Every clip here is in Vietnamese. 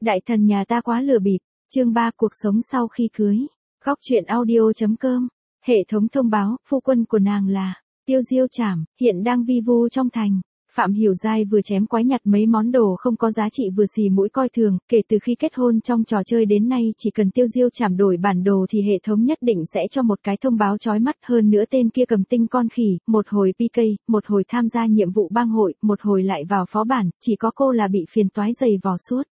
Đại thần nhà ta quá lừa bịp. Chương 3 cuộc sống sau khi cưới. Góc truyện audio.com. Hệ thống thông báo, phu quân của nàng là Tiêu Diêu Trảm, hiện đang vi vu trong thành. Phạm Hiểu Giai vừa chém quái nhặt mấy món đồ không có giá trị vừa xì mũi coi thường, kể từ khi kết hôn trong trò chơi đến nay chỉ cần Tiêu Diêu Trảm đổi bản đồ thì hệ thống nhất định sẽ cho một cái thông báo chói mắt. Hơn nữa tên kia cầm tinh con khỉ, một hồi PK, một hồi tham gia nhiệm vụ bang hội, một hồi lại vào phó bản, chỉ có cô là bị phiền toái dày vò suốt.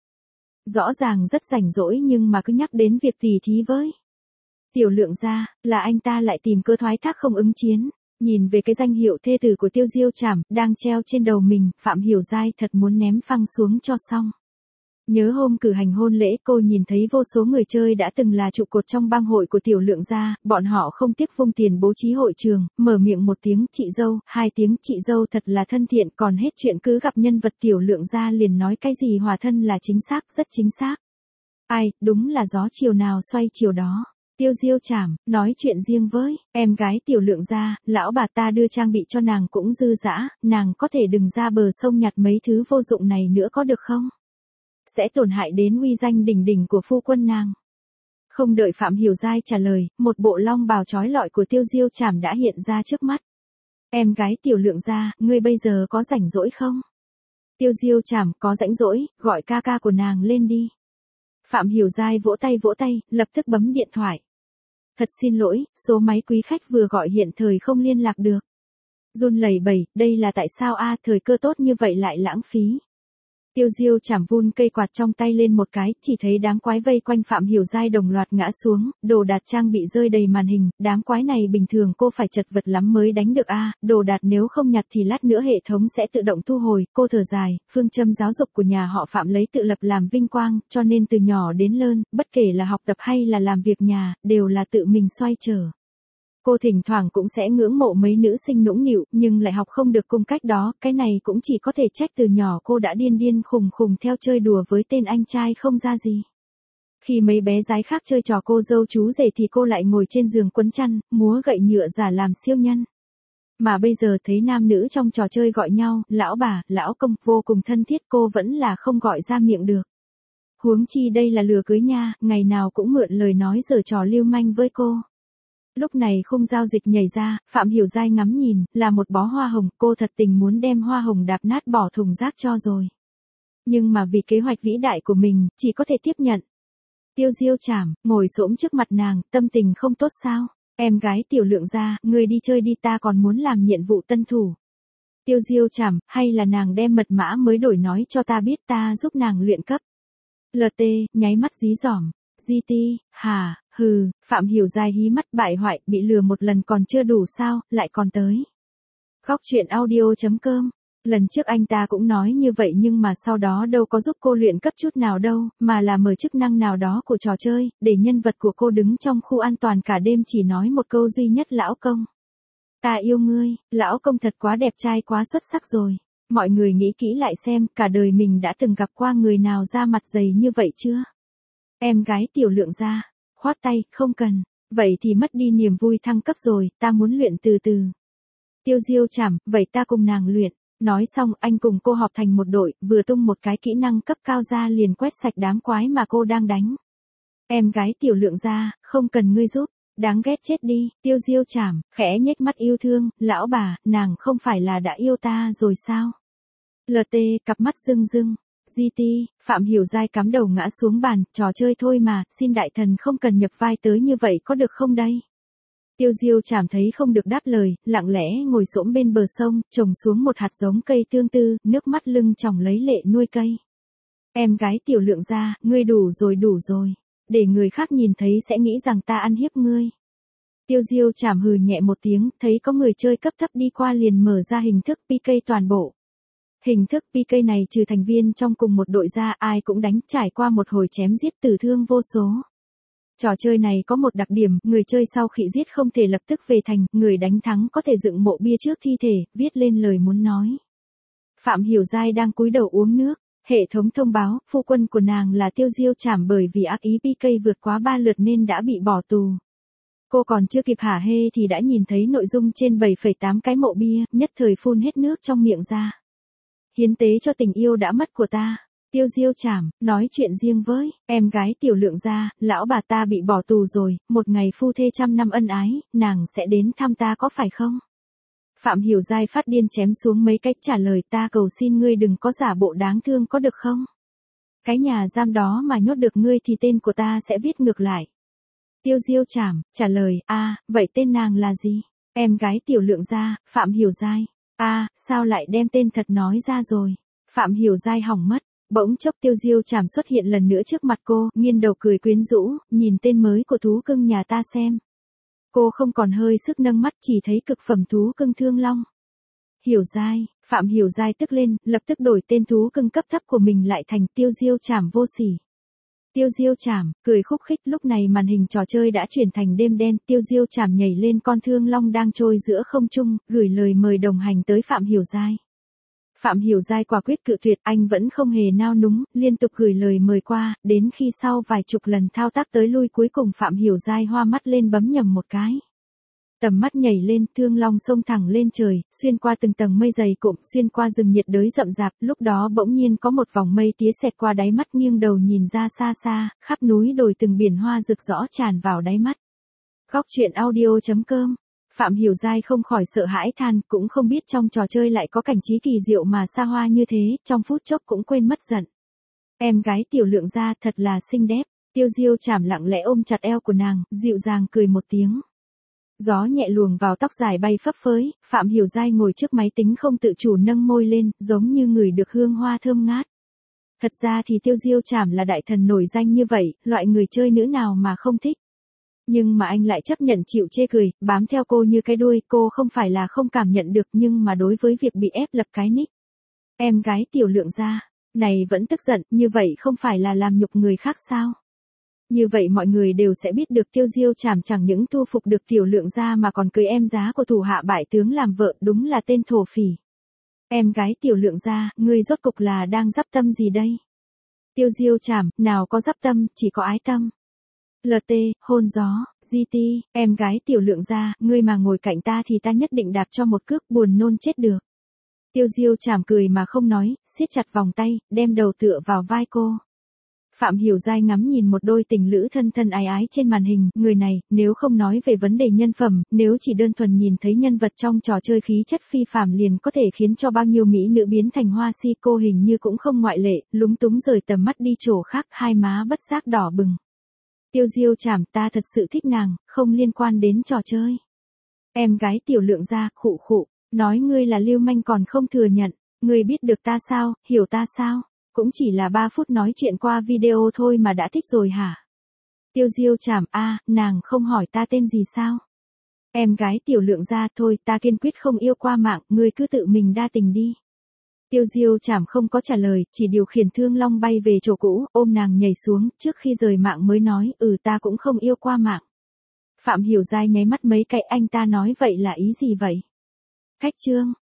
Rõ ràng rất rảnh rỗi nhưng mà cứ nhắc đến việc tỉ thí với Tiểu Lượng gia, là anh ta lại tìm cơ thoái thác không ứng chiến. Nhìn về cái danh hiệu thê tử của Tiêu Diêu Trảm đang treo trên đầu mình, Phạm Hiểu Giai thật muốn ném phăng xuống cho xong. Nhớ hôm cử hành hôn lễ cô nhìn thấy vô số người chơi đã từng là trụ cột trong bang hội của Tiểu Lượng gia, bọn họ không tiếc vung tiền bố trí hội trường, mở miệng một tiếng chị dâu, hai tiếng chị dâu thật là thân thiện, còn hết chuyện cứ gặp nhân vật Tiểu Lượng gia liền nói cái gì hòa thân là chính xác, rất chính xác. Ai, đúng là gió chiều nào xoay chiều đó. Tiêu Diêu Trảm, nói chuyện riêng với em gái Tiểu Lượng gia, lão bà ta đưa trang bị cho nàng cũng dư dã, nàng có thể đừng ra bờ sông nhặt mấy thứ vô dụng này nữa có được không? Sẽ tổn hại đến uy danh đỉnh đỉnh của phu quân nàng. Không đợi Phạm Hiểu Giai trả lời, một bộ long bào trói lọi của Tiêu Diêu Trảm đã hiện ra trước mắt. Em gái Tiểu Lượng gia, ngươi bây giờ có rảnh rỗi không? Tiêu Diêu Trảm, có rảnh rỗi, gọi ca ca của nàng lên đi. Phạm Hiểu Giai vỗ tay, lập tức bấm điện thoại. Thật xin lỗi, số máy quý khách vừa gọi hiện thời không liên lạc được. Run lẩy bẩy, đây là tại sao a, thời cơ tốt như vậy lại lãng phí. Tiêu Diêu Trảm vun cây quạt trong tay lên một cái, chỉ thấy đám quái vây quanh Phạm Hiểu Giai đồng loạt ngã xuống, đồ đạc trang bị rơi đầy màn hình, đám quái này bình thường cô phải chật vật lắm mới đánh được a, đồ đạc nếu không nhặt thì lát nữa hệ thống sẽ tự động thu hồi, cô thở dài, phương châm giáo dục của nhà họ Phạm lấy tự lập làm vinh quang, cho nên từ nhỏ đến lớn, bất kể là học tập hay là làm việc nhà, đều là tự mình xoay trở. Cô thỉnh thoảng cũng sẽ ngưỡng mộ mấy nữ sinh nũng nịu, nhưng lại học không được cung cách đó, cái này cũng chỉ có thể trách từ nhỏ cô đã điên khùng theo chơi đùa với tên anh trai không ra gì. Khi mấy bé gái khác chơi trò cô dâu chú rể thì cô lại ngồi trên giường quấn chăn, múa gậy nhựa giả làm siêu nhân. Mà bây giờ thấy nam nữ trong trò chơi gọi nhau, lão bà, lão công, vô cùng thân thiết cô vẫn là không gọi ra miệng được. Huống chi đây là lừa cưới nha, ngày nào cũng mượn lời nói giở trò lưu manh với cô. Lúc này khung giao dịch nhảy ra, Phạm Hiểu Giai ngắm nhìn, là một bó hoa hồng, cô thật tình muốn đem hoa hồng đạp nát bỏ thùng rác cho rồi. Nhưng mà vì kế hoạch vĩ đại của mình, chỉ có thể tiếp nhận. Tiêu Diêu Trảm, ngồi xổm trước mặt nàng, tâm tình không tốt sao? Em gái Tiểu Lượng gia, người đi chơi đi ta còn muốn làm nhiệm vụ tân thủ. Tiêu Diêu Trảm, hay là nàng đem mật mã mới đổi nói cho ta biết ta giúp nàng luyện cấp. LT, nháy mắt dí dỏm. GT, hà, hừ, Phạm Hiểu Giai hí mắt bại hoại, bị lừa một lần còn chưa đủ sao, lại còn tới. Góc truyện audio.com. Lần trước anh ta cũng nói như vậy nhưng mà sau đó đâu có giúp cô luyện cấp chút nào đâu, mà là mở chức năng nào đó của trò chơi, để nhân vật của cô đứng trong khu an toàn cả đêm chỉ nói một câu duy nhất lão công. Ta yêu ngươi, lão công thật quá đẹp trai quá xuất sắc rồi. Mọi người nghĩ kỹ lại xem, cả đời mình đã từng gặp qua người nào da mặt dày như vậy chưa? Em gái Tiểu Lượng gia, khoát tay, không cần, vậy thì mất đi niềm vui thăng cấp rồi, ta muốn luyện từ từ. Tiêu Diêu Trảm, vậy ta cùng nàng luyện. Nói xong anh cùng cô họp thành một đội, vừa tung một cái kỹ năng cấp cao ra liền quét sạch đám quái mà cô đang đánh. Em gái Tiểu Lượng gia, không cần ngươi giúp, đáng ghét chết đi. Tiêu Diêu Trảm, khẽ nhếch mắt yêu thương, lão bà, nàng không phải là đã yêu ta rồi sao? LT, cặp mắt rưng rưng. GT, Phạm Hiểu Giai cắm đầu ngã xuống bàn, trò chơi thôi mà, xin đại thần không cần nhập vai tới như vậy có được không đây? Tiêu Diêu Trảm thấy không được đáp lời, lặng lẽ ngồi xổm bên bờ sông, trồng xuống một hạt giống cây tương tư, nước mắt lưng tròng lấy lệ nuôi cây. Em gái Tiểu Lượng gia, ngươi đủ rồi, để người khác nhìn thấy sẽ nghĩ rằng ta ăn hiếp ngươi. Tiêu Diêu Trảm hừ nhẹ một tiếng, thấy có người chơi cấp thấp đi qua liền mở ra hình thức PK toàn bộ. Hình thức PK này trừ thành viên trong cùng một đội ra ai cũng đánh, trải qua một hồi chém giết tử thương vô số. Trò chơi này có một đặc điểm, người chơi sau khi giết không thể lập tức về thành, người đánh thắng có thể dựng mộ bia trước thi thể, viết lên lời muốn nói. Phạm Hiểu Giai đang cúi đầu uống nước, hệ thống thông báo, phu quân của nàng là Tiêu Diêu Trảm bởi vì ác ý PK vượt quá 3 lượt nên đã bị bỏ tù. Cô còn chưa kịp hả hê thì đã nhìn thấy nội dung trên 7,8 cái mộ bia, nhất thời phun hết nước trong miệng ra. Hiến tế cho tình yêu đã mất của ta. Tiêu Diêu Trảm, nói chuyện riêng với, em gái Tiểu Lượng gia, lão bà ta bị bỏ tù rồi, một ngày phu thê trăm năm ân ái, nàng sẽ đến thăm ta có phải không? Phạm Hiểu Giai phát điên chém xuống mấy cách trả lời, ta cầu xin ngươi đừng có giả bộ đáng thương có được không? Cái nhà giam đó mà nhốt được ngươi thì tên của ta sẽ viết ngược lại. Tiêu Diêu Trảm, trả lời, vậy tên nàng là gì? Em gái Tiểu Lượng gia, Phạm Hiểu Giai. Sao lại đem tên thật nói ra rồi? Phạm Hiểu Giai hỏng mất. Bỗng chốc Tiêu Diêu Trảm xuất hiện lần nữa trước mặt cô, nghiêng đầu cười quyến rũ, nhìn tên mới của thú cưng nhà ta xem. Cô không còn hơi sức nâng mắt, chỉ thấy cực phẩm thú cưng Thương Long. Hiểu Giai, Phạm Hiểu Giai tức lên, lập tức đổi tên thú cưng cấp thấp của mình lại thành Tiêu Diêu Trảm vô sỉ. Tiêu Diêu Trảm, cười khúc khích, lúc này màn hình trò chơi đã chuyển thành đêm đen, Tiêu Diêu Trảm nhảy lên con Thương Long đang trôi giữa không trung, gửi lời mời đồng hành tới Phạm Hiểu Giai. Phạm Hiểu Giai quả quyết cự tuyệt, anh vẫn không hề nao núng, liên tục gửi lời mời qua, đến khi sau vài chục lần thao tác tới lui cuối cùng Phạm Hiểu Giai hoa mắt lên bấm nhầm một cái. Tầm mắt nhảy lên, Thương Long xông thẳng lên trời, xuyên qua từng tầng mây dày cụm, xuyên qua rừng nhiệt đới rậm rạp, lúc đó bỗng nhiên có một vòng mây tía xẹt qua đáy mắt, nghiêng đầu nhìn ra xa xa, khắp núi đồi từng biển hoa rực rõ tràn vào đáy mắt. Góc truyện audio.com. Phạm Hiểu Giai không khỏi sợ hãi than, cũng không biết trong trò chơi lại có cảnh trí kỳ diệu mà xa hoa như thế, trong phút chốc cũng quên mất giận. Em gái Tiểu Lượng gia thật là xinh đẹp. Tiêu Diêu Trảm lặng lẽ ôm chặt eo của nàng, dịu dàng cười một tiếng. Gió nhẹ luồng vào tóc dài bay phấp phới, Phạm Hiểu Giai ngồi trước máy tính không tự chủ nâng môi lên, giống như ngửi được hương hoa thơm ngát. Thật ra thì Tiêu Diêu Trảm là đại thần nổi danh như vậy, loại người chơi nữ nào mà không thích. Nhưng mà anh lại chấp nhận chịu chê cười, bám theo cô như cái đuôi, cô không phải là không cảm nhận được nhưng mà đối với việc bị ép lập cái nick. Em gái Tiểu Lượng gia, này vẫn tức giận, như vậy không phải là làm nhục người khác sao? Như vậy mọi người đều sẽ biết được Tiêu Diêu Trảm chẳng những thu phục được Tiểu Lượng gia mà còn cưới em giá của thủ hạ bại tướng làm vợ, đúng là tên thổ phỉ. Em gái Tiểu Lượng gia, ngươi rốt cục là đang dắp tâm gì đây? Tiêu Diêu Trảm, nào có dắp tâm, chỉ có ái tâm. LT, hôn gió, GT, em gái Tiểu Lượng gia, ngươi mà ngồi cạnh ta thì ta nhất định đạp cho một cước, buồn nôn chết được. Tiêu Diêu Trảm cười mà không nói, siết chặt vòng tay, đem đầu tựa vào vai cô. Phạm Hiểu Giai ngắm nhìn một đôi tình lữ thân thân ái ái trên màn hình, người này, nếu không nói về vấn đề nhân phẩm, nếu chỉ đơn thuần nhìn thấy nhân vật trong trò chơi khí chất phi phàm liền có thể khiến cho bao nhiêu mỹ nữ biến thành hoa si, cô hình như cũng không ngoại lệ, lúng túng rời tầm mắt đi chỗ khác, hai má bất giác đỏ bừng. Tiêu Diêu Trảm, ta thật sự thích nàng, không liên quan đến trò chơi. Em gái Tiểu Lượng gia, khụ khụ, nói ngươi là lưu manh còn không thừa nhận, ngươi biết được ta sao, hiểu ta sao? Cũng chỉ là 3 phút nói chuyện qua video thôi mà đã thích rồi hả? Tiêu Diêu Trảm, nàng không hỏi ta tên gì sao? Em gái Tiểu Lượng gia, thôi ta kiên quyết không yêu qua mạng, ngươi cứ tự mình đa tình đi. Tiêu Diêu Trảm không có trả lời, chỉ điều khiển Thương Long bay về chỗ cũ, ôm nàng nhảy xuống, trước khi rời mạng mới nói, ta cũng không yêu qua mạng. Phạm Hiểu Giai nháy mắt mấy cái, anh ta nói vậy là ý gì vậy? Khách chương.